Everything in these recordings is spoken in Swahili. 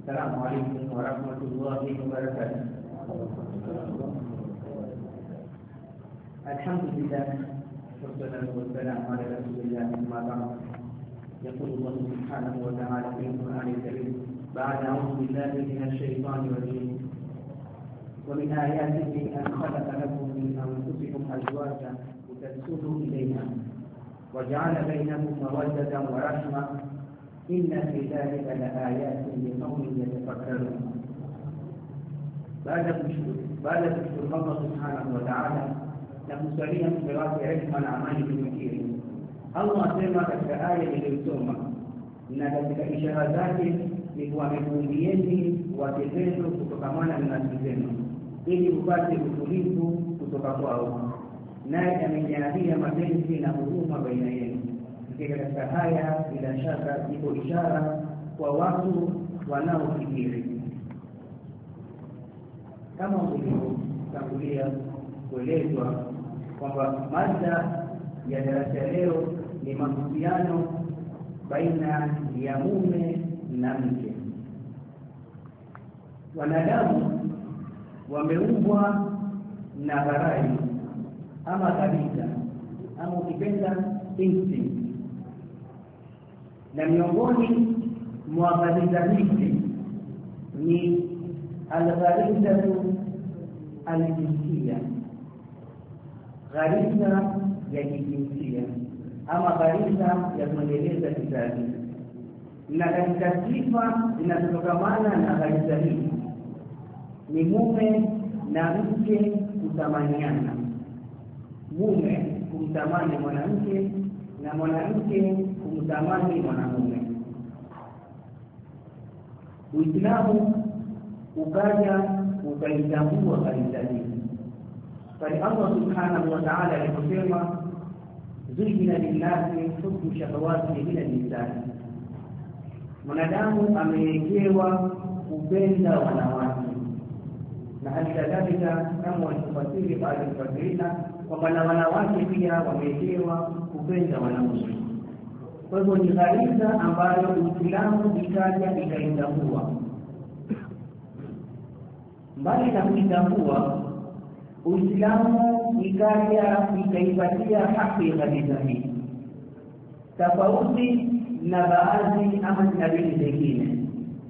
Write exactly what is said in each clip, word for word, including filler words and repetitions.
السلام عليكم ورحمة الله وبركاته. الحمد لله والصلاة والسلام على رسول الله أما بعد. يقول الله سبحانه وتعالى في القرآن الكريم بعد أعوذ بالله من الشيطان الرجيم ومن آياته أن خلق لكم من أنفسكم أزواجا لتسكنوا إليها وجعل بينكم مودة ورحمة إن في ذلك لآيات لقوم يتفكرون. بعد بعد تشكر الله سبحانه وتعالى نمسليا بغاية علم الأعمال بالكثير. الله asema katika aya iliyosoma na katika ishara zake ni kuwamekumbieni watetezo kutokamana na nafsi zenu ili upate utulivu kutoka kwao, naye amejalia mapenzi na huruma baina yenu. Katika haya bila shaka iko ishara kwa watu wanaofikiri. Kama ulivyotangulia kuelezwa kwamba mada ya darasa leo ni mahusiano baina ya mume na mke. Wanadamu wameumbwa na gharai ama kabisa ama ukipenda instinct, na miongoni mwa ghariza hizi ni al-gharizatu al-jinsia, ghariza ya kijinsia ama ghariza ya kuendeleza kizazi. Na katika sifa zinazotokana na ghariza hii ni mume na mke kutamaniana, mume kumtamani mwanamke na mwanamke kumtamani mwanamume. Uislamu ukaja ukaitambua ghariza hii pale Allah subhanahu wa ta'ala aliposema zujina lillahi hubbu shahawati min an-nisa. Mwanadamu amewekewa kupenda wanawake, na halikadhalika kama walifasiri baadhi ya wafasirina kwamba na wanawake pia wamewekewa kupenda wanaume. Kwa hivyo ni ghariza ambayo Uislamu ikaja ikaitambua. Mbali na kuitambua, Uislamu ikaja ikaipatia haki ghariza hii, tofauti na baadhi ama na dini zingine.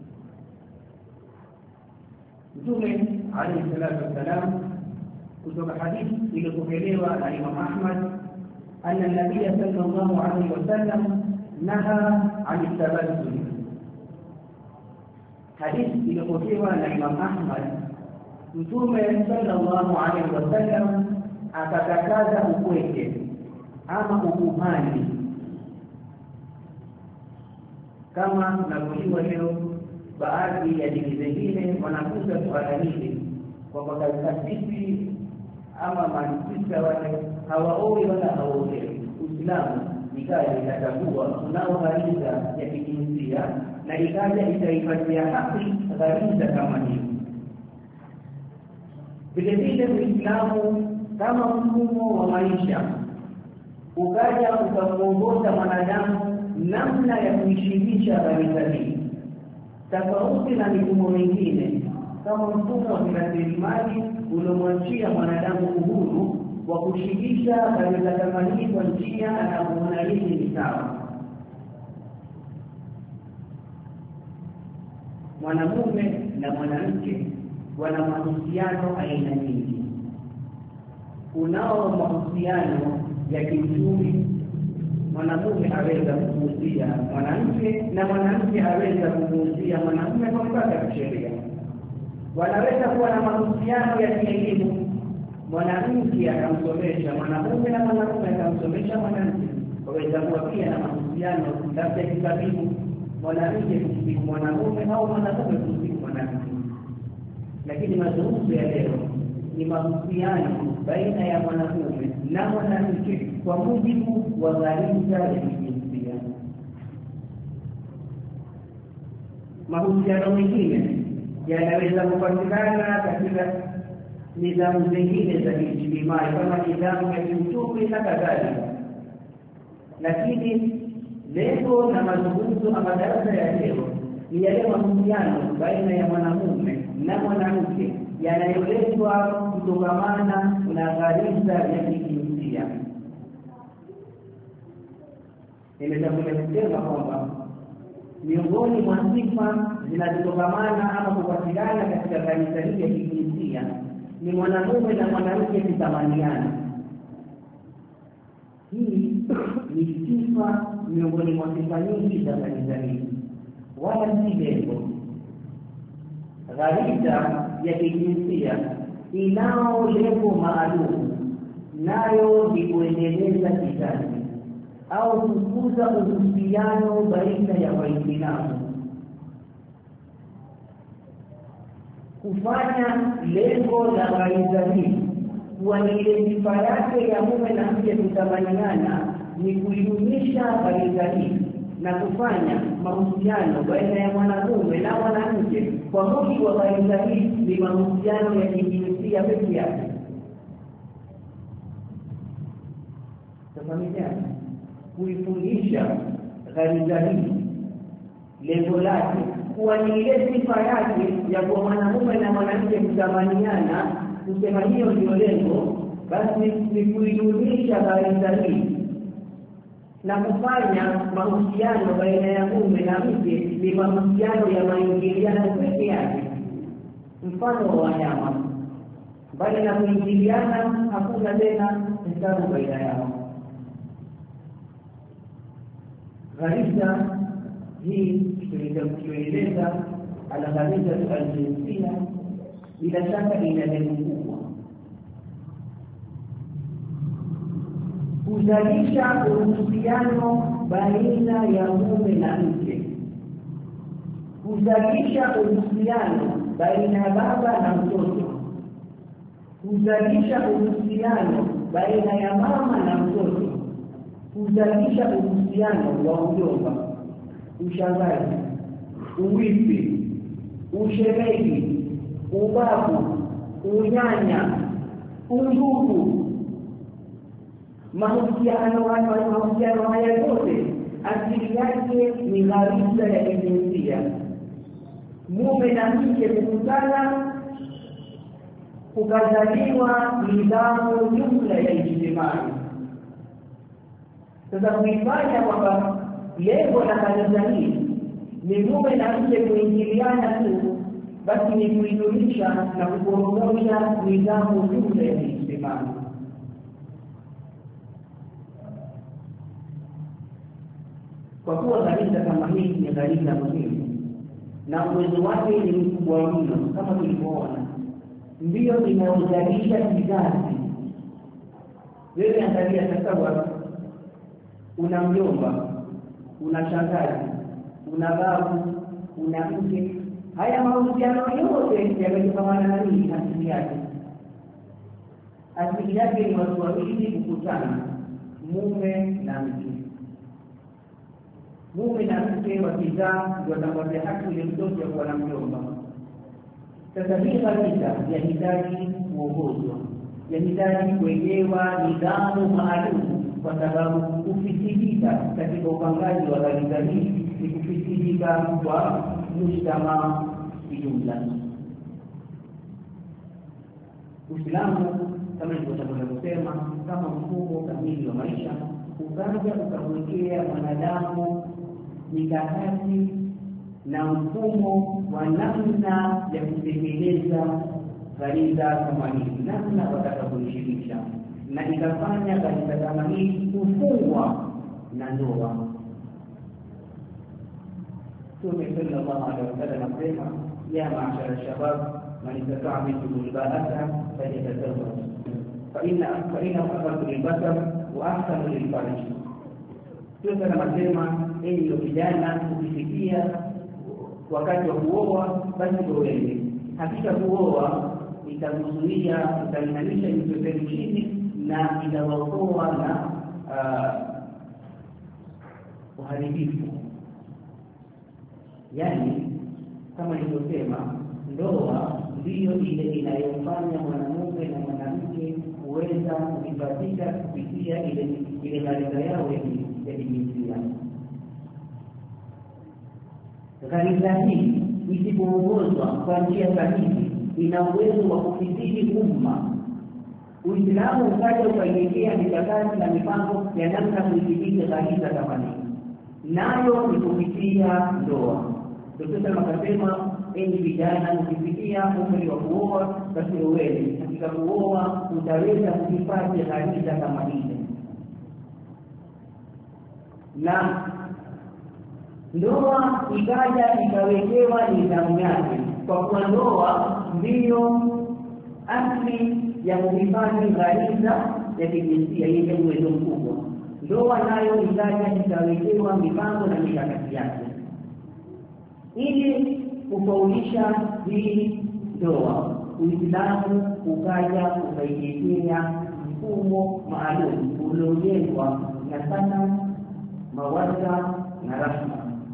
Mtume alayhi salatu wassalam kutoka hadithi iliyopokelewa na Imam Ahmad anna an-nabiy sallallahu alayhi wasallam naha 'an at-tabassum. Hadithi iliyopokelewa na Imam Ahmad, Mtume sallallahu alayhi wasallam akakataza ukweke ama ukuhani. Kama tunavyojua leo baadhi ya dini zingine wanakuza swala hili kwamba katika sisi ama mansisa wale hawaoi wala hawaolewi. Uislamu ikaja ikatambua kunao ghariza ya kijinsia na ikaja ikaipatia haki ghariza kama hii. Vile vile Uislamu kama mfumo wa maisha ukaja ukamuongoza mwanadamu namna ya kuishirisha ghariza hii, tofauti na mifumo mingine kama mfumo wa rasilimali uliomwachia mwanadamu uhuru wa kushirikisha ghariza kama hii kwa njia anayoona hili ni sawa. Mwanamume na mwanamke wana mahusiano aina nyingi. Kunao mahusiano ya kiuchumi, mwanamume aweza kumuuzia mwanamke na mwanamke aweza kumuuzia mwanamume kwa mpaka ya sheria. Wanaweza kuwa na mahusiano ya kielimu, mwanamke akamsomesha mwanamume na mwanamume akamsomesha mwanamke. Waweza kuwa pia na mahusiano labda kitabibu, mwanamke kumtibu mwanamume au mwanamume kumtibu mwanamke. Lakini mazungumzo ya leo ni mahusiano baina ya mwanamume na mwanamke kwa mujibu wa ghariza ya kijinsia. Mahusiano mengine yanaweza kupatikana katika nidhamu zingine za kijamii kama nidhamu ya kiuchumi na kadhalika. Lakini lengo na mazungumzo ama darasa ya leo ni yale mahusiano baina ya mwanamume na mwanamke yanayoletwa kutokamana na ghariza ya kijinsia. Nimetangulia kusema kwamba miongoni mwa sifa zinazotokamana ama kupatikana katika ghariza hii ya kijinsia ni mwanamume na mwanamke kutamaniana. Hii ni sifa miongoni mwa sifa nyingi za ghariza hii, wala si lengo. Ghariza ya kijinsia inao lengo maalum, nayo ni kuendeleza kizazi au kukuza uhusiano baina ya Waislamu. Kufanya lengo la ghariza hii kuwa ni ile sifa yake ya mume na mke kutamaniana ni kuidumisha ghariza hii na kufanya mahusiano baina ya mwanamume na mwanamke kwa mujibu wa ghariza hii ni mahusiano ya kijinsia pekee yake. Tafahamiana, kuifundisha ghariza hii lengo lake kuwa ni ile sifa yake ya kuwa mwanamume na mwanamke kutamaniana, kusema hiyo ndio lengo, basi ni kuidumisha ghariza hii na kufanya mahusiano baina ya mume na mke ni mahusiano ya maingiliano pekee yake. Mfano wa wanyama, bali na kuingiliana hakuna tena hesabu baina yao. Ghariza hii tulieleza ala ghariza al-jinsia bila shaka ina lengo kubwa, kuzalisha uhusiano baina ya mume na mke, kuzalisha uhusiano baina ya baba na mtoto, kuzalisha uhusiano baina ya mama na mtoto, kuzalisha uhusiano wa ujomba, ushangazi, uwifi, ushemeji, ubabu, unyanya, undugu. Mahusiano haya mahusiano haya yote asili yake ni ghariza ya kijinsia. Mume na mke kukutana, kukazaliwa nidhamu jumla ya ijtimai. Sasa kuifanya kwamba lengo la ghariza hii ni mume na mke kuingiliana tu, basi ni kuidumisha na kuporomosha nidhamu jumla ya ijtimai. Kwa kuwa ghariza kama hii ni ghariza muhimu na uwezo wake ni mkubwa mno, kama tulivyoona, ndiyo inaozalisha kizazi. Wewe angalia sasa, una mjomba, una shangazi, una babu, una mke. Haya mahusiano yote yametokana na nini? Asili yake asili yake ni watu wawili kukutana, mume na mke. Mume na mke wakizaa ndio watapatia haki ile mtoto kwa na mjomba. Sasa hii ghariza yahitaji kuongozwa, yahitaji kuwekewa nidhamu maalum, kwa sababu kufisidika katika upangaji wa ghariza hii ni kufisidika kwa mujtamaa kijumla. Uislamu kama nilivyotangulia kusema, kama mfumo kamili wa maisha, ukaja ukamwekea mwanadamu mikakati na mfumo wa namna ya kutekeleza ghariza kama hii, namna watakavyoishirikisha, na ikafanya ghariza kama hii kufungwa na ndoa. Mtume sallallahu alaihi wasallam anasema, ya ma'ashara shabab man istata'a minkum al-ba'ata falyatazawwaj fa inna fa inna aqrabu lil-basar wa ahsanu lil-farj. Mtume anasema, enyi vijana, ukifikia wakati wa kuoa basi oeni. Hakika kuoa itakuzuia, italinganisha mtoto chini na inawaokoa na uharibifu. Yani kama nilivyosema, ndoa ndiyo ile inayofanya mwanamume na mwanamke kuweza kuipatika kupitia ile ile ghariza yao ya kijinsia. ghariza hii isipoongozwa kwa njia sahihi ina uwezo wa kufidhili umma. Uislamu ukaja ukaelekea mikakati na mipango ya namna kuidhibiti ghariza kama hii, nayo ni kupitia ndoa. Dokta akasema, enyi vijana, ukifikia umri wa kuoa basi oweni. Katika kuoa utaweza kuhifadhi ghariza kama hizi. Na ndoa ikaja ikawekewa nidhamu yake, kwa kuwa ndoa ndiyo asili ya kuhifadhi ghariza ya kijinsia yenye uwezo mkubwa. Ndoa nayo ikaja ikawekewa mipango na mikakati yake ili kufaulisha hii ndoa. Uislamu ukaja ukaiwekea mfumo maalum uliojengwa na sana mawadda na rahma.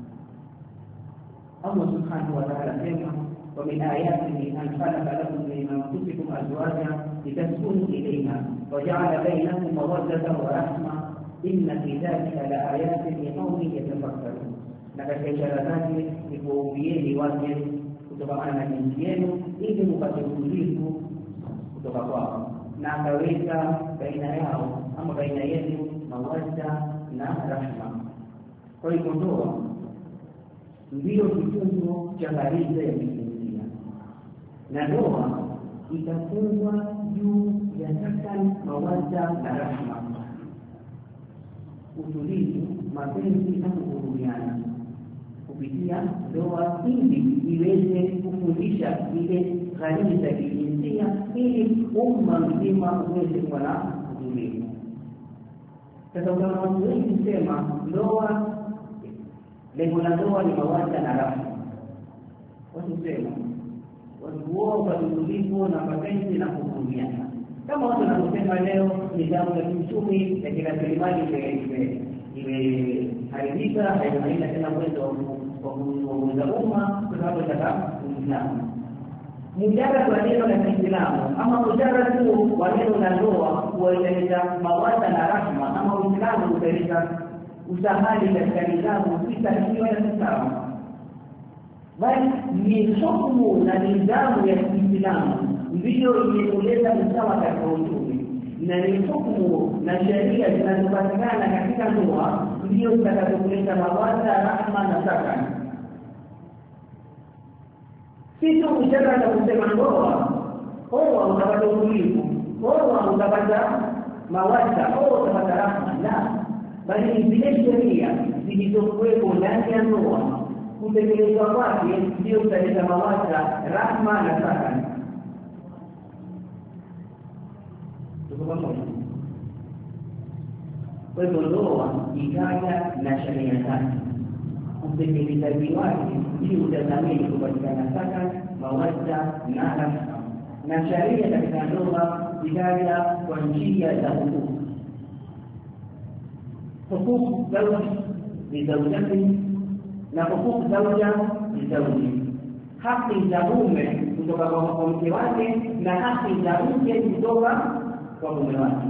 Allah subhanahu wa ta'ala sema, wa min ayatihi an khalaqa lakum min anfusikum azwajan litaskunu ilayha wa ja'ala bainakum mawaddatan wa rahma inna fi dhalika la ayatin liqaumin yatafakkarun. Na katika ishara zake ni kuwaumbieni wake kutokana na jinsi yenu ili mpate utulivu kutoka kwao, na akaweka baina yao ama baina yenu mawadda na rahma. Kwa hiyo ndoa ndiyo kifungo cha ghariza ya kijinsia, na ndoa itafungwa juu ya sakan, mawadda na rahma, utulivu, mapenzi na kuhurumiana kupitia ndoa, ili iweze kufundisha ile ghariza ya kijinsia, ili umma mzima uweze kuwa na utulivu. Sasa kama watu wengi sema ndoa, lengo la ndoa ni mawadda na rahma, watu sema watu kwa utulivu na mapenzi na kuhurumiana. Kama watu wanasema leo nidhamu ya kiuchumi ya kila serikali imeharibika, haina tena uwezo wa kuongoza umma kwa sababu ya Uislamu. Mjadala wa neno la Kiislamu ama mjadala tu wa neno la ndoa kueleza mawadda na rahma, ama Uislamu kueleza usahali katika nidhamu sita hiyo ya sawa, bali ni hukumu na nidhamu ya Kiislamu ndiyo imeeleza usawa katika uchumi, na ni hukumu na sheria zinazopatikana katika ndoa ndiyo zitakazokuleta mawadda, rahma na sakana. Si tu mjadala wa kusema ndoa oa utapata utulivu, oa utapata mawadda, oa utapata rahma, la, bali zile sheria zilizokuwepo ndani ya ndoa kutekelezwa kwake ndio kutaleta mawadda, rahma na sakana. Kwa hivyo ndoa ikaja na sheria zake, utekelezaji wake ndio utazamini kupatikana sakana, mawadda na rahma. Na sheria katika ndoa ikaja kwa njia za hukumu. Hukumu zawji ni zawjati na hukumu zawja ni zawji. Haki za mume kutoka kwa mke wake na haki za mke kutoka kwa mume wake,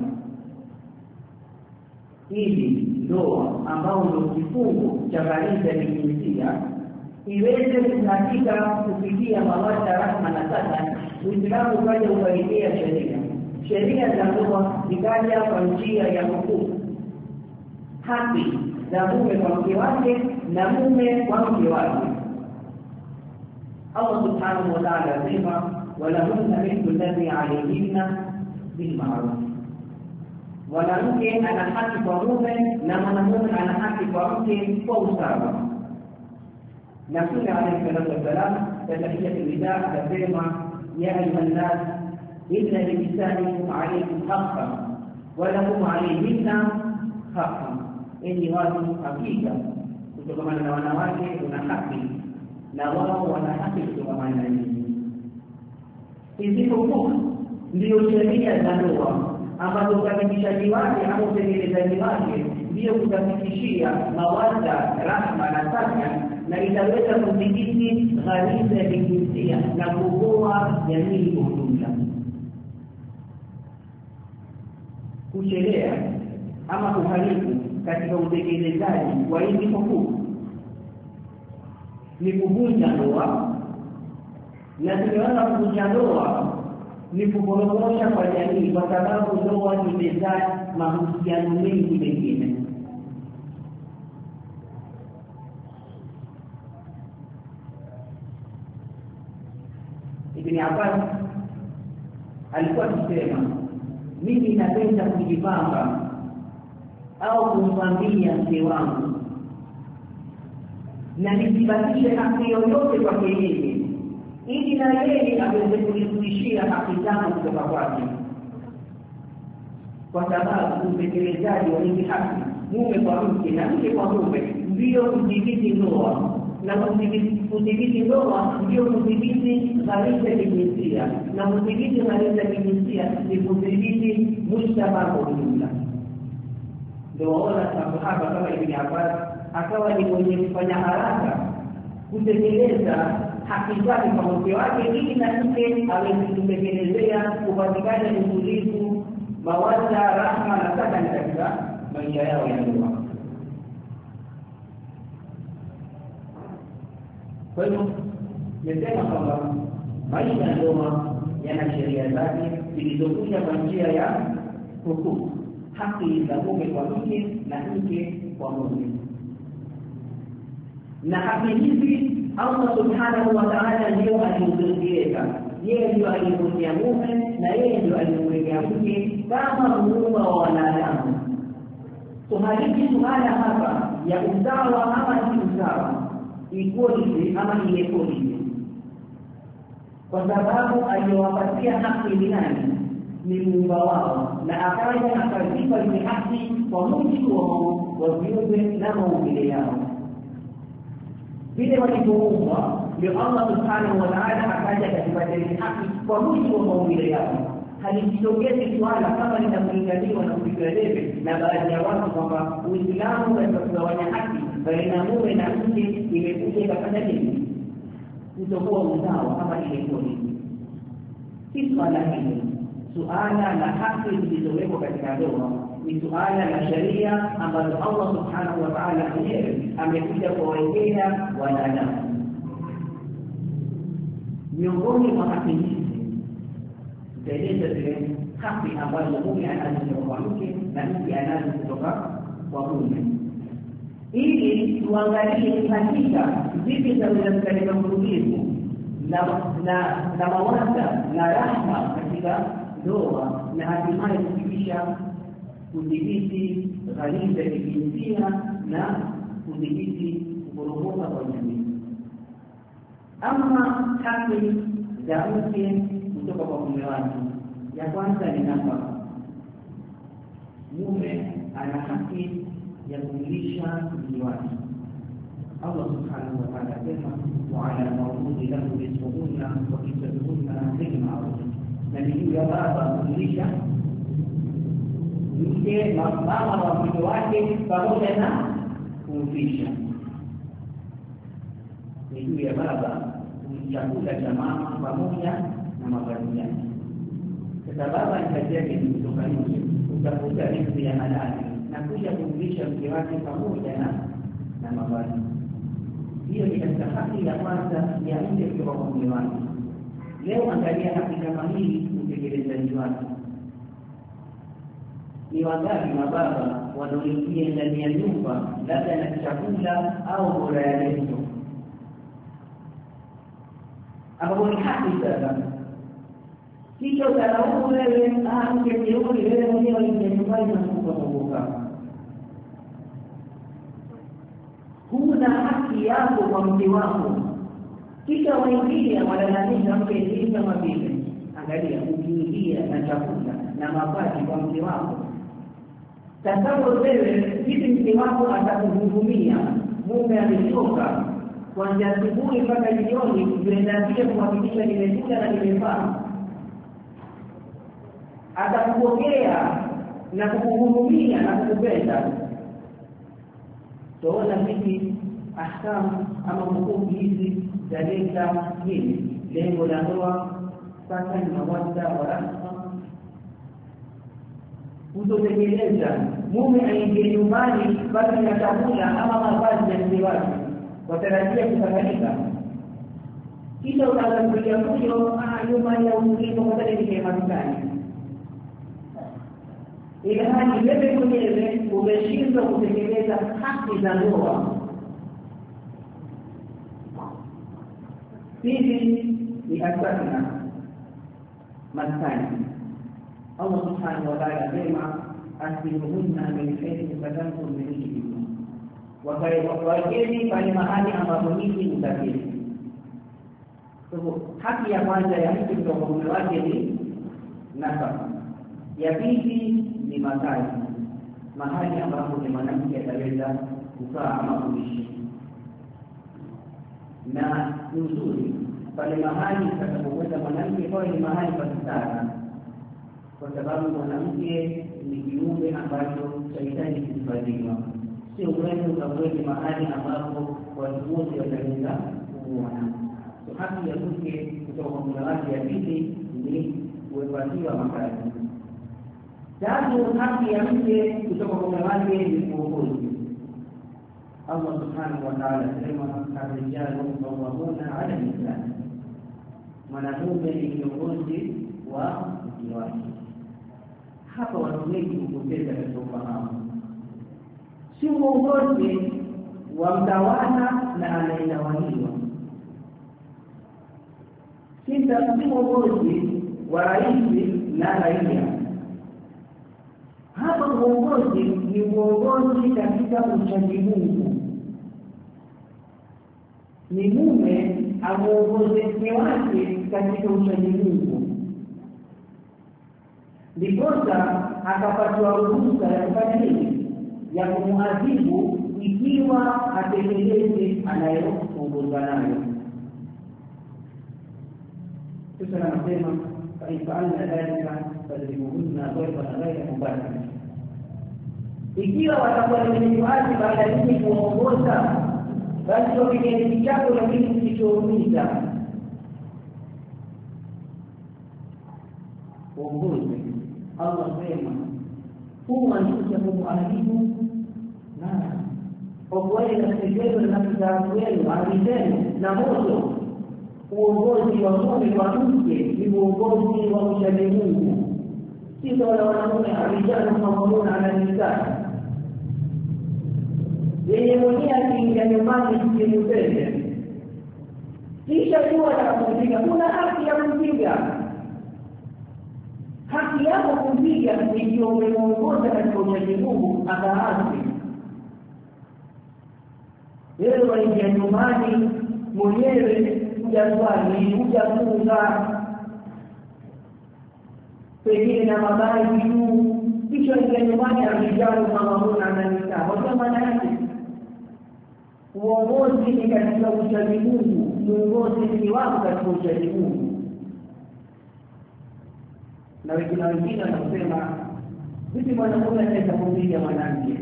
ili ndoa ambao ndio kifungo cha ghariza ya kijinsia iweze kuhakika kufikia mawadda, rahma na sakana. Uislamu ukaja ukaiwekea sheria. Sheria za ndoa zikaja kwa njia ya hukumu, haki za mume kwa mke wake na mume kwa mke wake. Allah subhanahu wa ta'ala asema, walahunna mithlu alladhi alayhinna bilma'ruf. Mwanamke ana haki kwa mume na mwanamume ana haki kwa mke kwa usawa. Na Mtume alayhi salatu wasalam katika hija akasema, ya ayuhan nas inna linisaikum alaykum haqqan wa lakum alayhinna haqqan. Enyi watu, hakika kutokana na wanawake una haki na wao wana haki kutokana na nyinyi. Hizi hukumu ndio sheria za ndoa ambazo ukamikishaji wake au utekelezaji wake ndio kutafikishia mawadda, rahma na sakana, na itaweza kudhibiti ghariza ya kijinsia na kuokoa jamii kwa ujumla. Kuchelea ama kuharibu katika utekelezaji wa hizi hukumu ni kuvunja ndoa, na tumeona kuvunja ndoa ni kuporomosha kwa jamii, kwa sababu ndoa imezaa mahusiano mengi mengine. Ibn Abbas alikuwa akisema, mimi napenda kujipamba au kumwambia mke wangu na nisibakishe haki yoyote kwa yeye, ili na yeye aweze kunirudishia haki zangu kutoka kwake, kwa sababu utekelezaji wa hizi haki mume kwa mke na mke kwa mume ndio kudhibiti ndoa, na kudhibiti ndoa ndio kudhibiti gharisa ya kijinsia, na kudhibiti gharisa ya kijinsia ni kudhibiti mujtama kwa ujumla. Ndio waona sahaba kama Ibn Abbas akawa ni mwenye kufanya haraka kutekeleza haki zake kwa mke wake, ili na mke aweze kutekelezea kupatikana utulivu, mawadda, rahma na sakani katika maisha yao ya ndoa. Kwa hiyo nimesema kwamba maisha ya ndoa yana sheria zake zilizokuja kwa njia ya hukumu, haki za mume kwa mke na mke kwa mume. Na haki hizi Allah subhanahu wa ta'ala ndio alizoziweka. Yeye ndio alimwekea mume na yeye ndio alimwekea mke kama muumba wa wanadamu. So hadithi suala hapa ya usawa ama si usawa, equality ama inequality, kwa sababu aliyowapatia haki ni nani? Ni muumba wao, na akaja akazipa ile haki kwa mujibu wa viumbe na maumbile yao vile walipoumbwa. Ndio Allah subhanahu wa ta'ala akaja katika ile haki kwa mujibu wa maumbile yao. Halijitokezi swala kama linakulinganiwa na kupiga debe na baadhi ya watu kwamba Uislamu katika kugawanya haki baina mume na mke imekuja ikafanya nini? Kutokuwa usawa kama ilivyo hivi. Si swala hili. Suala la haki zilizowekwa katika ndoa ni suala la sheria ambazo Allah subhanahu wa ta'ala mwenyewe amekuja kuwawekea wanadamu. Miongoni mwa haki hizi zinaeleza zile haki ambazo mume anazo kutoka kwa mke na mke anazo kutoka kwa mume, ili tuangalie hakika vipi zaweza kuleta utulivu na na na mawadda na rahma katika ndoa, na hatimaye kufikisha kudhibiti gharisa ya kijinsia na kudhibiti kuporomoka kwa jamii. Ama haki za mke kutoka kwa mume wake, ya kwanza ni nafaka. Mume ana haki ya kumlisha mke wake. Allah subhanahu wa ta'ala asema, wa ala mawludi lahu rizquhunna wa kiswatuhunna bil ma'ruf, na ni ya baba kumlisha mke mama wa mke wake pamoja na kumlisha. Ni juu ya baba chakula cha mama pamoja na mavazi yake. Sasa baba ni kazi yake ni kutoka nje utakuta riziki ya halali na kuja kumlisha mke wake pamoja na na mavazi. Hiyo ni katika haki ya kwanza ya mke kutoka kwa mume wake. Leo angalia haki kama hii utekelezaji wake. Ni wangapi mababa wanaoingia ndani ya nyumba labda na chakula au bora ya leso, ambapo ni haki sasa. Kisha utaraumu wewe, ah mke mjeuri wewe mwenyewe uliingia nyumbani na kukumbuka. Huna haki yako kwa mke wako. Kisha waingia wanalazimisha mke ni kama vile. Angalia ukiingia na chakula na mavazi kwa mke wako. Sasa wewe hivi mke wako atakuhudumia, mume amechoka kuanzia asubuhi mpaka jioni, unaenda pia kuhakikisha nimekula na nimevaa. Atakupokea na kukuhudumia na kukupenda. Tuona vipi ahkamu ama hukumu hizi za leta hili. Lengo la ndoa sasa ni mawadda wa rahma. Kutotekeleza mume aingie nyumbani bali na chakula ama mavazi ya mke wake, watarajia kusaidika, kisha utaanza kuja huyo ah nyuma ya ulipo kwa sababu ni Marekani. Ile hali wewe mwenyewe umeshindwa kutekeleza haki za ndoa. Hivi ni asana maskani. Allah subhanahu wa ta'ala asema asimuhunna min haythu sakantum min rijlikum, wakeni pale mahali ambapo nyinyi mtaketi. Kwa haki ya kwanza ya mtu kutoka mume wake ni nafaka, ya pili ni makazi, mahali ambapo ni mwanamke ataweza kukaa ama kuishi, na nzuri pale mahali atakapokwenda mwanamke kwa ni mahali pa stara, kwa sababu mwanamke ni kiumbe ambacho chahitaji kufadhiliwa, sio wewe ukaweke mahali ambapo watu wote wataweza kuona. So haki ya mke kutoka kwa mume wake ya pili ni kuepatiwa makazi. Tatu, haki ya mke kutoka kwa mume wake ni uongozi. Allah subhanahu wa ta'ala anasema ar-rijalu qawwamuna 'ala an-nisa, mwanamume ni kiongozi wa mke wake. Hapa watu wengi hupoteza katika ufahamu, si uongozi wa mtawala na anayetawaliwa, si uongozi wa rais na raia. Hapa uongozi ni uongozi katika uchaji Mungu. Ni mume amuongoze mke wake katika uchaji Mungu, ndiposa akapatiwa ruhusa ya kufanya nini, ya kumuadhibu ikiwa atekeleze anayoongozwa nayo. Sasa anasema faifalna dhalika fadribuhunna darban ghayra mubarrih, ikiwa watakuwa ni wazi baada ya nini kuongoza, basi wapigeni kichapo lakini kisichoumiza. Uongozi Allah sema huwa anatujabu ahadibu na okoeni na sejelo na kitabu wenu ahadizenu na moto. Uongozi wa mume kwa mke ni uongozi wa kumcha Mungu, si wala wanaume arijana mkamona ananisa yeye mwenyewe akiingia nyumbani kimupende, kisha jua atakumpiga. Kuna haki ya kumpiga, haki yako kumpiga ndio umeongoza katika uchaji Mungu akaasi. Wewe waingia nyumbani mwenyewe hujaswali, hujafunga, pengine na mabaya juu, kisha ingia nyumbani arijana mkamona ananisa. Kwa maana yake uongozi ni katika uchaji Mungu, uongozi ni wako katika uchaji Mungu. Na wengine wengine wanasema vipi mwanamume anaweza kumpiga mwanamke?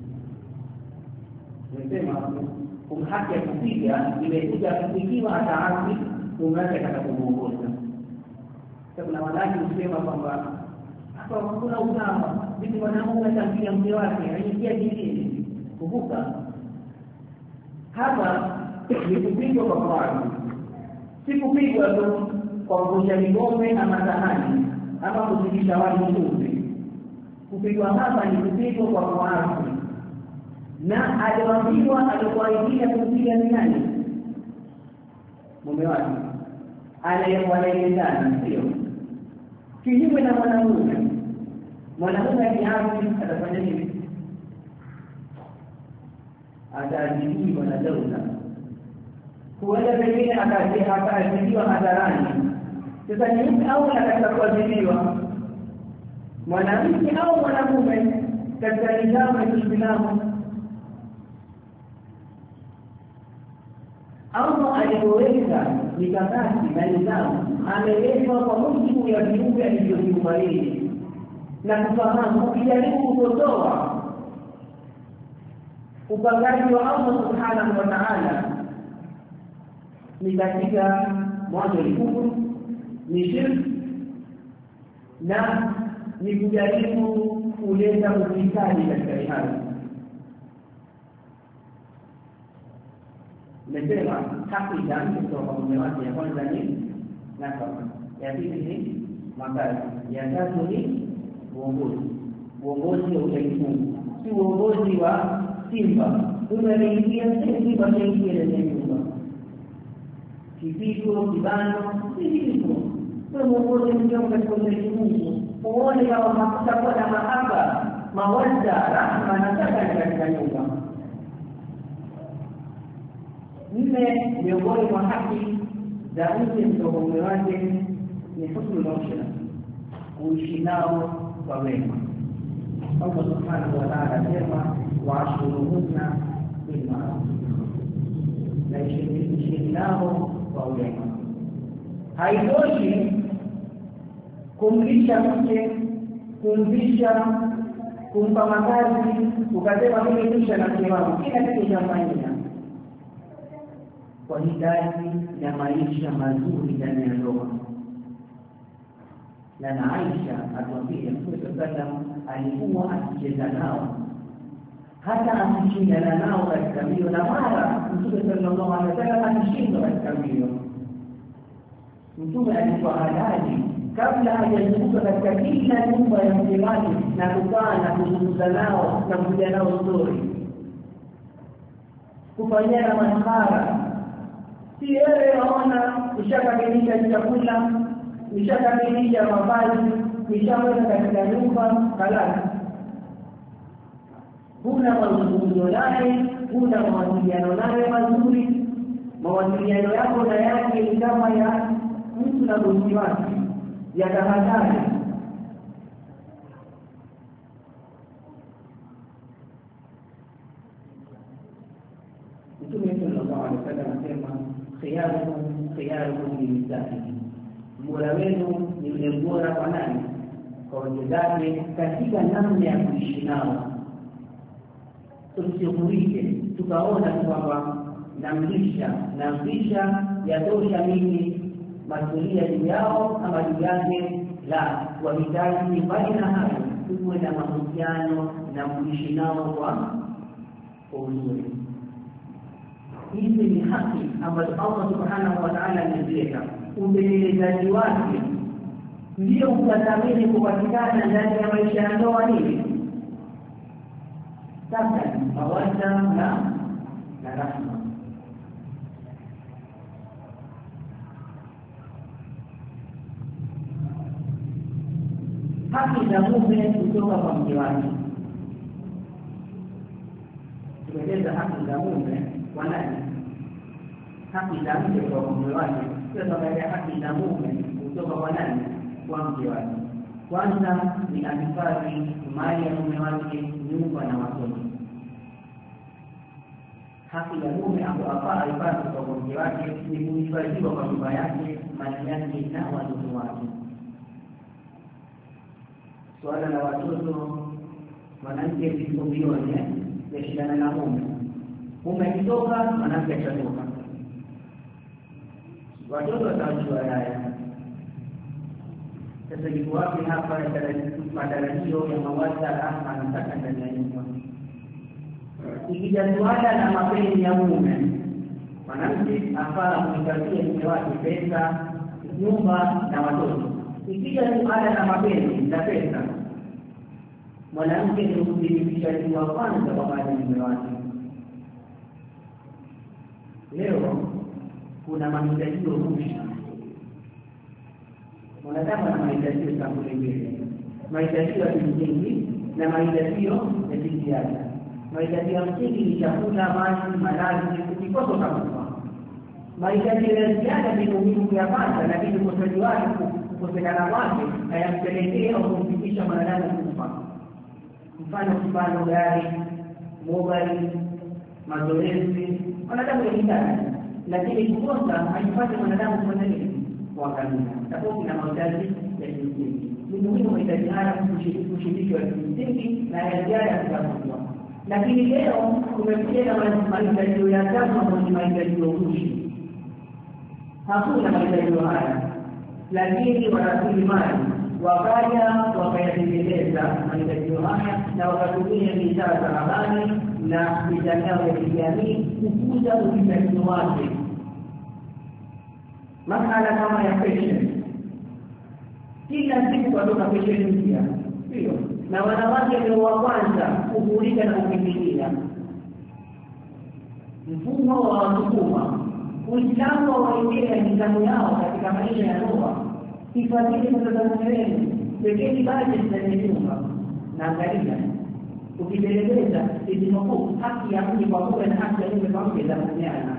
Nasema kumhaki ya kupiga imekuja kupigiwa ataasi kumwacha katika kumuongoza. Sasa kuna wanawake husema kwamba hapa kuna usawa, vipi mwanamume atampiga mke wake? Aingia jingine. Kumbuka hapa ni kupigwa kwa kwazo, si kupigwa tu kwa kuvunja ngome ama sahani ama kuzidisha wali mzuri. Kupigwa hapa ni kupigwa kwa kwazo, na aliwaambiwa alikuaidia kumpiga ni nani? Mume wake anayewaelezana, sio kinyume na mwanamume. Mwanamume akiasi atafanya nini? Ataadhibiwa na daula, huenda pengine akaadhibiwa hadharani. Sasa ni mtu au anataka kuadhibiwa, mwanamke au mwanamume katika nidhamu ya Kiislamu? Allah alipoweka mikakati na nidhamu ameweka kwa mujibu ya viumbe alivyoviumba yeye, na kufahamu ukijaribu kutoa upangaji wa Allah subhanahu wa ta'ala ni katika mwanzo ni kufuru, ni shirki, na ni kujaribu kuleta ufisadi katika hali. Nasema haki ya mtu kutoka kwa mume wake ya kwanza ni nafaka, ya pili ni makazi, ya tatu ni uongozi. Uongozi wa utaifungu, si uongozi wa simba. Unaingia simba chenye ile nyumba. Kipigo, kibano, kipigo. Kwa uongozi ndio katika utaifungu. Uone kama hakutakuwa na mahaba, mawadda, rahma na sadaka katika nyumba. Nne miongoni mwa haki za mke kutoka mume wake ni husnul maisha, kuishi nao kwa wema. Allah subhanahu wa ta'ala anasema wa'ashiruhunna bil ma'ruf, na ishi nao kwa wema. Haitoshi kumlisha mke, kumvisha, kumpa makazi, ukasema mimi kisha na mke wangu kila kitu chamfanyia, kwa hitaji ya maisha mazuri ndani ya ndoa. Na na Aisha atuambia Mtume sallallahu alikuwa akicheza nao, hata akishindana nao katika mbio, na mara Mtume sallallahu alaihi wasallam akishindwa katika mbio. Mtume alikuwa halali kabla hajazunguka katika kila nyumba ya mke wake na kukaa na kuzungumza nao na kupiga nao story, kufanyana maskhara. Si wewe waona ushakamilisha chakula, ushakamilisha mavazi, ushaweka katika nyumba kalala, huna mazungumzo naye, huna mawasiliano naye mazuri. Mawasiliano yako na yake ni kama ya mtu na bosi wake, ya tahadhari. Mtume sallallahu alaihi wasallam anasema khiyarukum khiyarukum linisaihi, bora wenu ni yule bora kwa nani? Kwa wake zake, katika namna ya kuishi nao. Tusikurike tukaona kwamba namlisha namlisha yatosha mimi masulia juu yao ama juu yake, la, wahitaji mbali na hayo tuwe na mahusiano na kuishi nao kwa uzuri. Hizi ni haki ambazo Allah subhanahu wa ta'ala ameziweka. Utekelezaji wake ndio utatamini kupatikana ndani ya maisha ya ndoa. Nini sasa? Mawadda na na rahma. Haki za mume kutoka kwa mke wake. Tueleza haki za mume kwa nani? Haki za mke kwa mume wake. Sasa baada ya haki za mume kutoka kwa nani? Kwa mke wake. Kwanza ni ahifadhi mali ya mume wake, nyumba na watoto. Haki ya mume ambapo ahifadhi kwa mke wake ni kuhifadhiwa kwa nyumba yake, mali yake na watoto wake. Swala la watoto, mwanamke vikombioni yashindana na mume. Mume akitoka, mwanamke atatoka. Watoto watajua haya. Sasa ni wapi hapa matarajio ya mawadda, rahma na sadaka ndani ya nyumba? Ikija swala la mapenzi ya mume, mwanamke afaa kumkabia mume wake pesa, nyumba na watoto. Ikija swala la mapenzi na pesa, mwanamke ni kudhibitishaji wa kwanza kwa baada ya mume wake. Leo kuna mahitaji ruhusa. Mwanadamu ana mahitaji ya kulengea, mahitaji ya kimsingi na mahitaji ya ziada. Mahitaji ya msingi ni chakula, maji, malazi, ukikosa utakufa. Mahitaji ya ziada ni muhimu kuyapata, lakini ukosaji wake, kukosekana kwake hayampelekea au kumfikisha mwanadamu kufa. Mfano kipando gari, mobile, mazoezi, mwanadamu yanahitaji, lakini kukosa haipati mwanadamu kufanya nini? Kuangalia. Tofauti na mahitaji ya kimsingi. Ni muhimu mahitaji haya kushirikishwa kimsingi na ya ziada kutafuta. Lakini leo kumekuja na mahitaji ya tatu ambayo ni mahitaji ya urushi. Hakuna mahitaji haya, lakini wanarasilimali wakaja wakayatekeleza mahitajio haya na wakatumia bidhaa za habari na mitandao ya kijamii kukuza ufisadi wake. Masala kama ya fashion, kila siku kutoka fashion mpya, sio? Na wanawake ndio wa kwanza kuhulika na kukimbilia mfumo wa wasukuma. Uislamu wawaekea nidhamu yao katika maisha ya ndoa. Hifadhini mtazamo wenu, pekeni bajeti za nyumba na angalia ukipeleleza isipokuwa haki ya mke kwa mume na haki ya mume kwa mke za kunyana.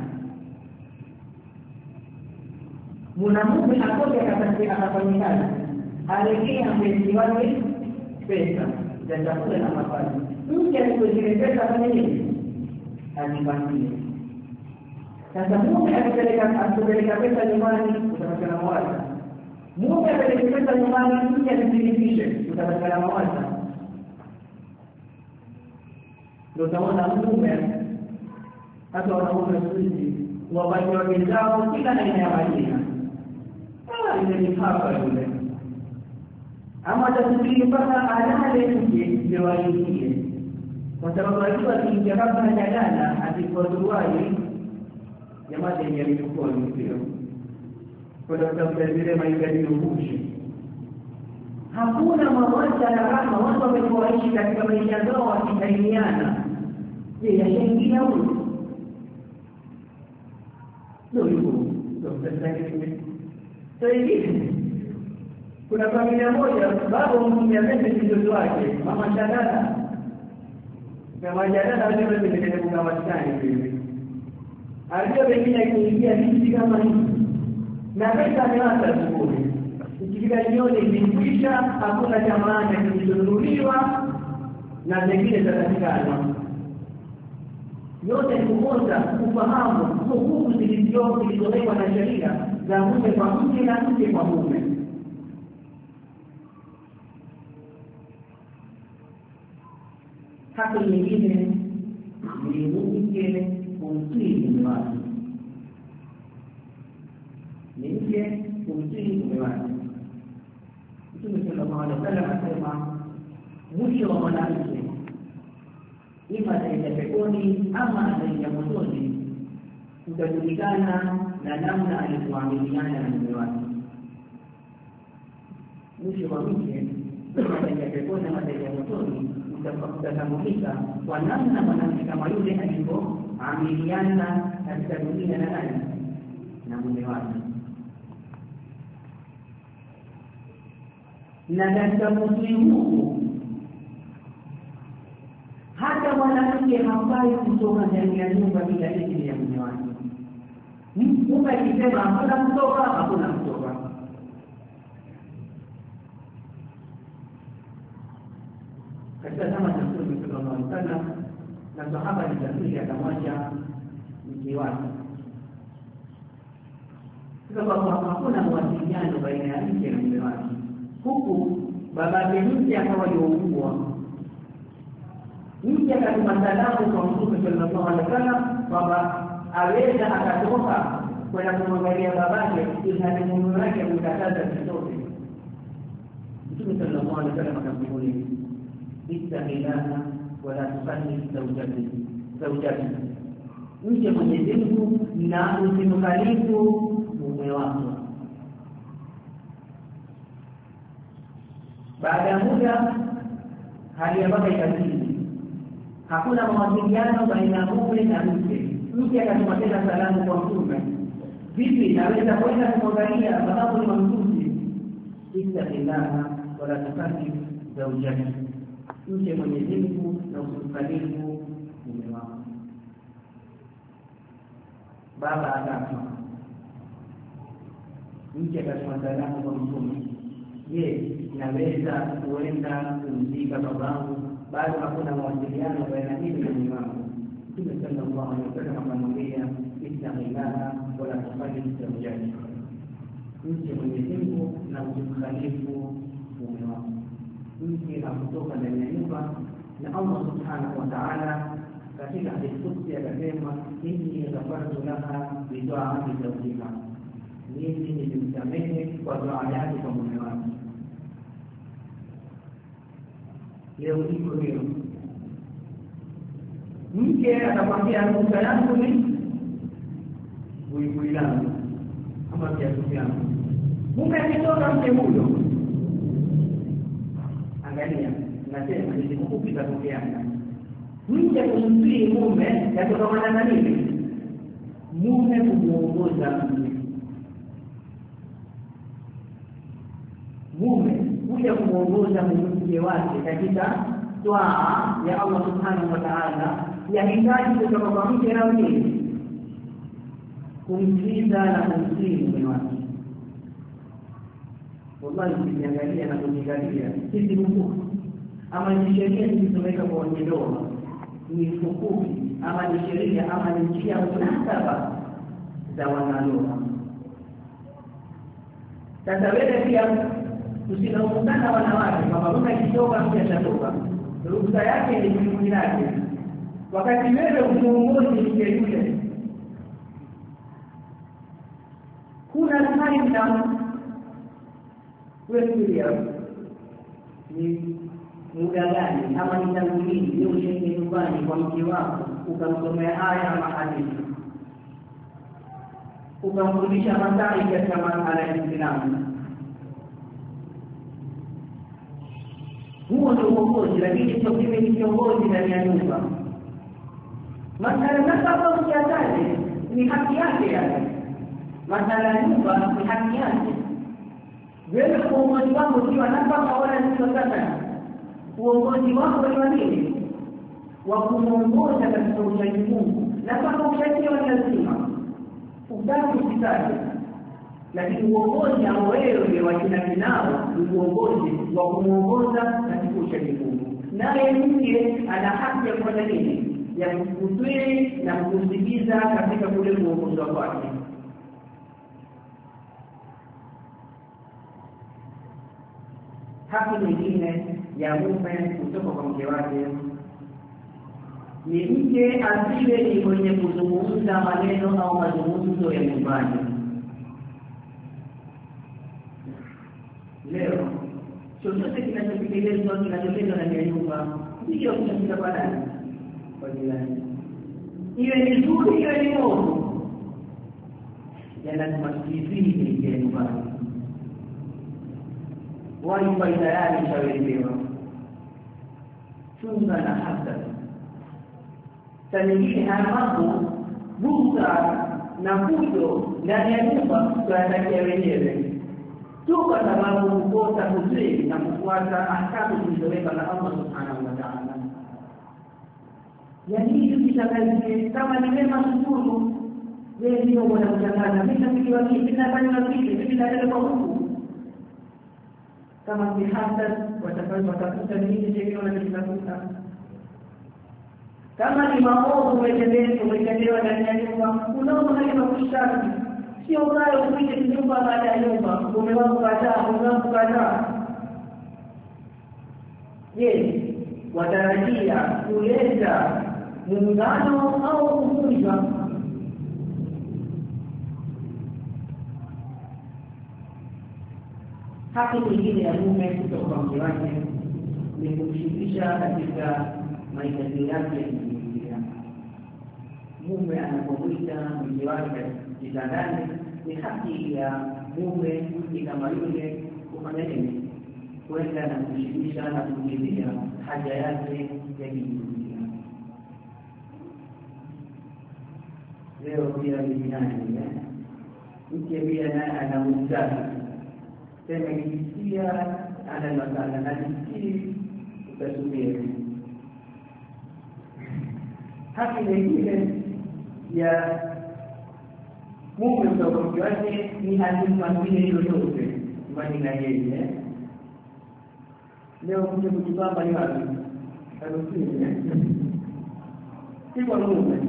Mwanamume atoke akatafuta akafanya kazi, alegea mpenzi wake pesa za chakula na mavazi. Mke alipozile pesa fanya nini? Ajipangie. Sasa mume akipeleka akipeleka pesa nyumbani utapata mawazo. Mume akipeleka pesa nyumbani mke asilipishe utapata mawazo. Ndio taona mume hata wanaume sisi wabaki wenzao kila aina ya majina. Ah, ile ni hapa yule. Ama tasubiri mpaka alale mke ndio aingie. Kwa sababu alikuwa akiingia kama na jana akipotuai jamaa yenye alikuwa ni sio. Kwa sababu zile mahitaji ya uhushi. Hakuna mawazo na rahma, watu wamekuwa waishi katika maisha yao wakitaiana. Je, yashaingia huko? Ndio yuko. Ndio sasa hivi. Sasa hivi kuna familia moja, baba mmoja amesema mtoto wake, mama Shadada. Kama Shadada alikuwa amepeleka kwa maskani hivi. Alikuwa pengine akiingia hivi kama hivi. Na pesa ameanza shughuli. Ikifika jioni imekwisha, hakuna jamaa kilichonunuliwa na zingine zitapatikana. Yote kukosa kufahamu hukumu zilizopo zilizowekwa na sheria za mume kwa mke na mke kwa mume. Hata nyingine ni mke kumtii mume wake. Ni mke kumtii mume wake. Mtume sallallahu alaihi wasallam anasema mwisho wa mwanamke ima ataingia peponi ama ataingia motoni utajulikana na namna alivyoamiliana na mume wake. Mwisho wa mke ataingia peponi ama ataingia motoni utatambulika kwa namna mwanamke kama yule alivyoamiliana katika dunia na nani na mume wake. Na katika muslimu hata mwanamke hafai kutoka ndani ya nyumba bila idhini ya mume wake. Mume akisema hakuna kutoka, hakuna kutoka. Katika zama za Mtume sallallahu alaihi wasallam na sahaba alisafiri akamwacha mke wake. Sababu hakuna mawasiliano baina ya mke na mume wake. Huku babake mke akawa yuungua. Mke akatuma salamu kwa Mtume sallallahu alaihi wasallam kwamba aweza akatoka kwenda kumwangalia babake ili mume wake amkataza kitoke. Mtume sallallahu alaihi wasallam akamwambia istaghilana wala tusalli zawjati zawjati. Mke Mwenyezi Mungu na usimkalifu mume wako. Baada ya muda hali ya baba ikazidi. Hakuna mawasiliano baina ya mume na mke. Mke akatuma tena salamu kwa Mtume. Vipi naweza kwenda kumwangalia bababu ni mamtusi? Istaghilana wala tusalli zawjati. Mke Mwenyezi Mungu na usimkalifu mume wako. Baba akafa. Mke akatuma salamu kwa Mtume. Je, naweza kuenda kumzika babangu? Bado hakuna mawasiliano baina mimi na mume wangu. Mtume sallallahu alaihi wasallam akamwambia istaghilana wala tusalli zawjati. Mke Mwenyezi Mungu na usimkhalifu mume wako. Mke hakutoka ndani ya nyumba na Allah subhanahu wa ta'ala katika hadithi akasema inni ghafartu laha bi du'a'i zawjiha. Mimi nilimsamehe kwa dua yake kwa mume wake. leo iko leo. Mke atakwambia ruhusa yangu ni buibui langu ama viatu vyangu. Mume akitoka mke huyo, angalia, nasema nilikupita kukiana. Mke kumtii mume yatokana na nini? Mume kumuongoza mke. Mume kuja kumuongoza mke wake katika toaa ya Allah subhanahu wa ta'ala, yahitaji kutoka kwa mke na mke kumsikiza na kumtii mume wake. Wallahi ukiangalia na kuangalia sisi huku ama ni sheria zilizoweka kwa ndoa ni hukuki ama ni sheria ama ni njia munasaba za wanandoa. Sasa wewe pia usinaungana wanawake kama mume akitoka mke atatoka, ruhusa yake ni jukumu lake, wakati wewe uongozi mke yule kuna time na wewe pia ni muda gani ama ni tangu lini leo ushenge nyumbani kwa mke wako ukamsomea aya ama hadithi, ukamfundisha masai katika masala ya Uislamu? Huo ndio uongozi, lakini sio kile ni kiongozi ndani ya nyumba. Masala nasaba usiataje ni haki yake yake. Masala ya nyumba ni haki yake. Wewe kwa uongozi wako ukiwa nasaba wala sio sana. Uongozi wako ni nini? Wa kumuongoza katika uchaji Mungu. Na kama uchaji wa lazima utaki usitaki, lakini uongozi ambao wewe ndio wajina nao ni uongozi wa kumuongoza katika uchaji Mungu. Naye mke ana haki ya kufanya nini? Ya kukutii na kukusikiza katika kule uongozi wake. Haki nyingine ya mume kutoka kwa mke wake ni mke asiwe ni mwenye kuzungumza maneno au mazungumzo ya nyumbani. Leo chochote kinachotekelezwa kinachotendwa ndani ya nyumba ndio kinachotaka baadaye kwa jirani, iwe ni nzuri iwe ni mbovu, lazima tusifiche ile nyumbani. Wali faida yake shawekewa chunga na hasa taningine haya mambo busa na kuto ndani ya nyumba tunatakia wenyewe tu, kwa sababu kukosa kutii na kufuata ahkamu zilizowekwa na Allah subhanahu wa ta'ala. Yani hivi kitakaje kama ni mema shukuru, wewe ndio unamtangaza mimi nafikiwa kipi nafanya kipi mimi naenda kwa Mungu. Kama si hasa watafanya watafuta nini chekeo na kitafuta. Kama ni maovu umetendewa umetendewa ndani ya nyumba, unaona hayo kushtaki, sio mbaya upite nyumba baada ya nyumba, umewao kataa umewao kataa. Je, watarajia kuleta muungano au kuvunja? Haki nyingine ya mume kutoka kwa mke wake ni kumshirikisha katika mahitaji yake ya kijinsia. Mume anapomwita mke wake kitandani, ni haki ya mume kama yule kufanya nini? Kwenda na kumshirikisha na kumjilia haja yake ya kijinsia. Leo pia ni nani mke pia naye anamuhitaji sema kijinsia ana masala na kijinsia utasubiri. Haki nyingine ya mume kutoka mke wake ni haki mwingine yoyote mbali na yeye. Leo kuja kujipamba ni wapi? Harusini. Si kwa mume.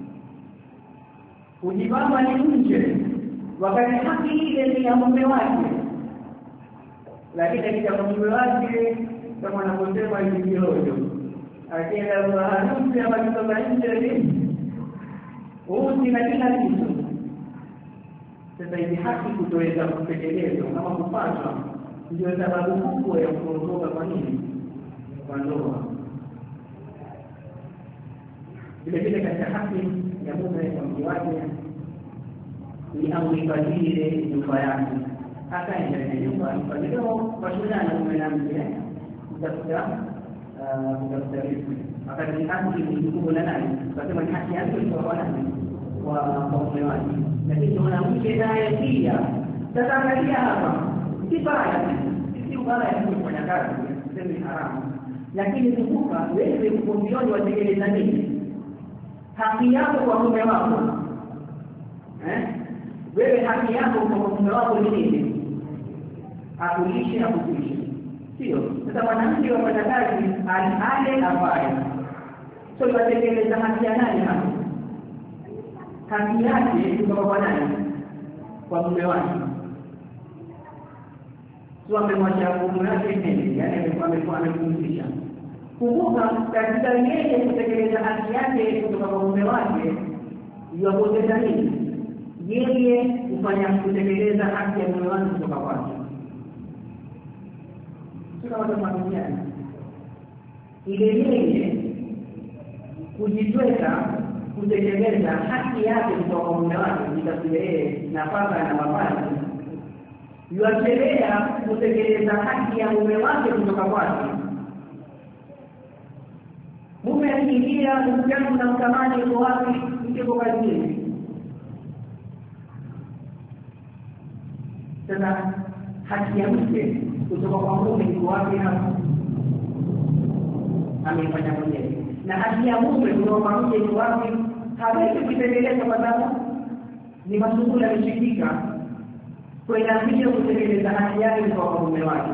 Kujipamba ni nje, wakati haki ile ni ya mume wake. Lakini katika mume wake kama anaposema hivi yoyo akienda kwa harusi ama kutoka nje ni uzi na kila kitu. Sasa hivi haki kutoweza kutekelezwa kama kupatwa ndio sababu kubwa ya kuondoka kwa nini kwa ndoa. Vile vile katika haki ya mume kwa mke wake ni amhifadhie nyumba yake, akae ndani ya nyumba amhifadhie kwa shida na mume na mke kutafuta kutafuta riziki. Wakati haki ni jukumu la nani? Tunasema ni haki yake kwa nani? Kwa mume wake. Lakini mwanamke naye pia, sasa angalia hapa, si baya, si ubaya kufanya kazi, sema haramu. Lakini kumbuka wewe uko milioni watekeleza nini? Haki yako kwa mume wako. Eh? Wewe haki yako kwa mume wako ni nini? Akulishe na kukulisha. Sio? Sasa mwanamke wafanya kazi ale afanye. Sio watekeleza haki ya nani hapo? Haki yake kutoka kwa nani? Kwa mume wake. Sio amemwacha mume wake nini? Yaani amekuwa amekumbusha. Kumbuka katika yeye kutekeleza haki yake kutoka kwa mume wake, yapoteza nini? Yeye kufanya kutekeleza haki ya mume wake kutoka kwake. Sio kama tunamwambia ile yeye kujitweka kutekeleza haki yake kutoka kwa mume wake, nitafikirie nafaka na mavazi, yuachelea kutekeleza haki ya mume wake kutoka kwake. Mume akiingia ndugu yangu na mkamani kwa wapi mko kazini. Sasa haki ya mke kutoka kwa mume ni wapi hapo? Amefanya mwenyewe. Na haki ya mume kutoka kwa mke ni wapi? Hawezi kutekeleza kwa sababu ni masuala yameshikika. Kwa hiyo kutekeleza haki yake kutoka kwa mume wake.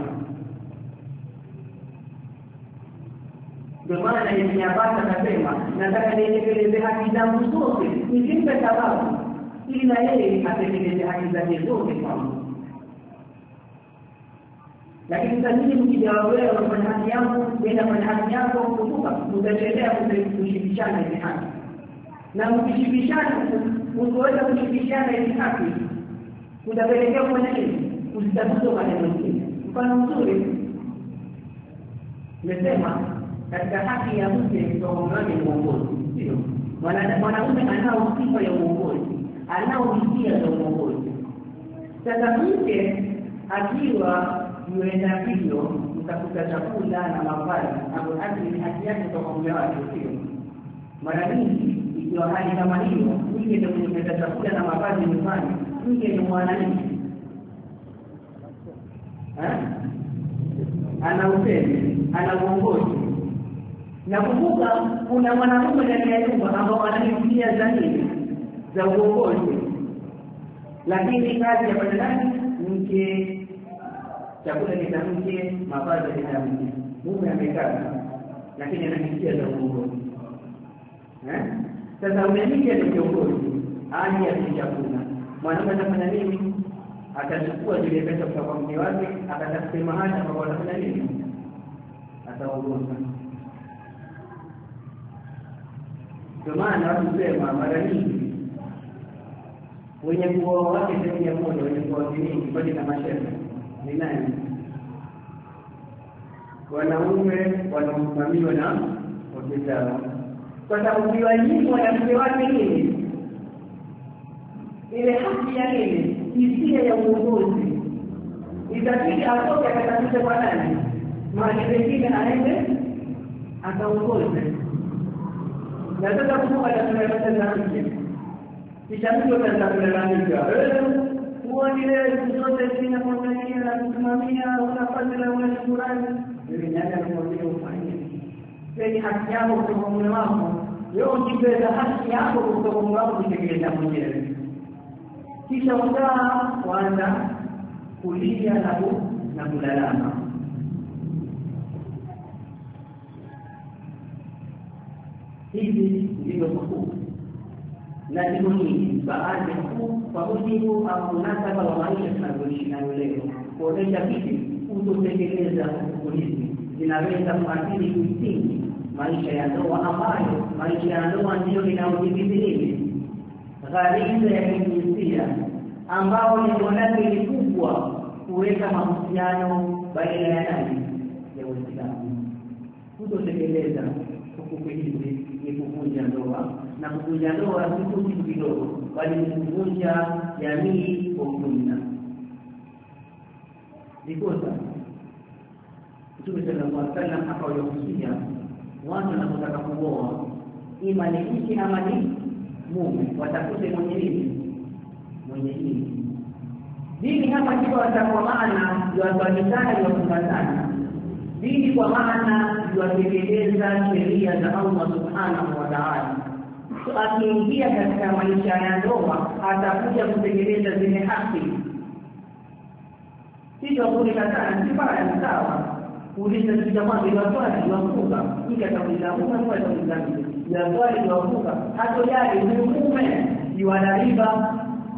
Ndio maana yeye akasema nataka nitekeleze haki zangu zote, nisimpe sababu ili na yeye atekeleze haki zake zote kwangu. Lakini sasa nyinyi mkijawa wewe unafanya haki yangu, nenda kwenye haki yako, kumbuka mtachelea kushirikishana hizi haki. Na mkishirikishana, mtaweza kushirikishana hizi haki, mtapelekea kwenye nini? Usitafute maneno mengine. Mfano mzuri nimesema katika haki ya mke kwa mume wake ni uongozi. Sio? Mwanamume anao sifa ya uongozi, anao hisia za uongozi. Sasa mke akiwa yuenda hivyo mtafuta chakula na mavazi, hapo haki ni haki yake kwa mume wake. Sio? Mara nyingi ikiwa hali kama hiyo, mke ndio mwenye chakula na mavazi nyumbani, mke ni mwanamke. Eh? Ana upendo, ana uongozi. Na kumbuka kuna mwanamume ndani ya nyumba ambao anahisia za nini? Za uongozi. Lakini kazi ya badalani mke, chakula ni cha mke, mavazi ni ya mke. Mume amekaa lakini anahisia za uongozi. Eh? Sasa umemke ndio kiongozi, aje achukue. Mwanamume anafanya nini? Atachukua zile pesa kutoka kwa mke wake, akatafuta mahali ambapo atafanya nini? Ataongoza. Kwa maana watu sema mara nyingi wenye kuoa wake zaidi ya mmoja, wenye kuoa wengi bali na mashehe ni nani? Wanaume wanaosimamiwa na wake zao. Kwa sababu kwa nyingi wanamke wake nini? Ile haki ya nini? Hisia ya uongozi. Itabidi atoke akatafuta kwa nani? Mahali pengine aende akaongoze. Na sasa kumbuka tunapata nani? Kisha mtu atakapolalamika, eh, huoni leo zote zina kuangalia na kusimamia unafanya na una shukrani. Ndio nyanya anamwambia ufanye. Ni haki yako kwa mume wako. Wewe ujipenda haki yako kwa mume wako kutekeleza mwenyewe. Kisha ukaa kwanza kulia na na kulalama. Hivi ndivyo kukuu. Na ndivyo ni baadhi ya kuu kwa mujibu au munasaba wa maisha tunayoishi nayo leo. Kuonesha vipi kutotekeleza ukulisi zinaweza kuathiri kimsingi maisha ya ndoa, ambayo maisha ya ndoa ndio inaodhibiti ghariza ya kijinsia, ambao lengo lake ni kubwa kuweka mahusiano baina ya nani ya Uislamu. kutotekeleza hukumu hizi ni kuvunja ndoa, na kuvunja ndoa si kitu kidogo, bali ni kuvunja jamii kwa ujumla. Ndiposa Mtume sallallahu alaihi wasallam akawahusia watu wanapotaka kuoa, ima ni mke ama ni mume, watafute mwenye nini, mwenye dini. Dini hapa ndipo kwa maana yawatanishana yawafungatana. Dini kwa maana yatekeleza sheria za Allah subhanahu wa ta'ala. So akiingia katika maisha ya ndoa atakuja kutekeleza zile haki. Sio kulikatana, si baya, sawa. Kuuliza kitu kama ile swali wafunga, ikatakuliza mume kwa kuuliza ya swali wafunga, hata yale mume yuanaliba.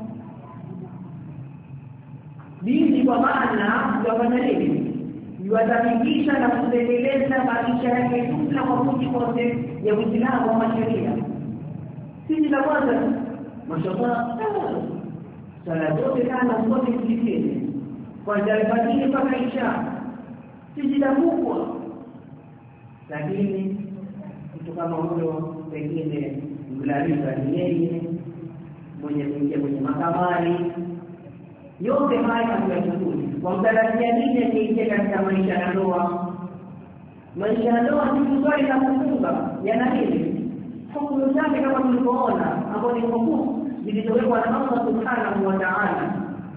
Dini kwa maana yafanya nini? Yuadhimisha na kutekeleza maisha yake jumla kwa mujibu wote ya Uislamu wa sheria. Sisi la kwanza mashallah sala zote kana zote zikifanya kwa jalbani mpaka isha. Sisi la kubwa. Lakini mtu kama huyo pengine mlaliza ni yeye mwenye kuingia kwenye makamari. Yote haya tunayachukua kwa mtarajia nini akiingia katika maisha ya ndoa. Maisha ya ndoa ni swali la kufunga, yana nini? Hukumu zake kama tulivyoona hapo ni hukumu zilizowekwa na Allah subhanahu wa ta'ala.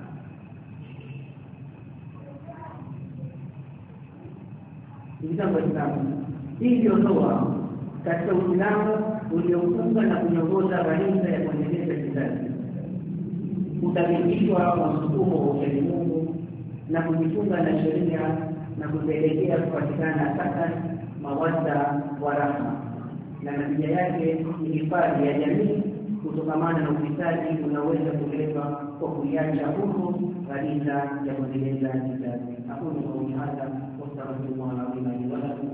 Ndio Uislamu. Hii ndio ndoa katika Uislamu uliofunga na kuniongoza kanisa ya kuendeleza kizazi. Kutabishwa kwa msukumo wa Mungu na kujifunga na sheria na kupelekea kupatikana sasa mawadda wa rahma, na natija yake ni hifadhi ya jamii kutokamana na ufisadi unaweza kuletwa kwa kuiacha huku kanisa ya kuendeleza kizazi. Hakuna kwa mhadha wa sallallahu alaihi wa sallam.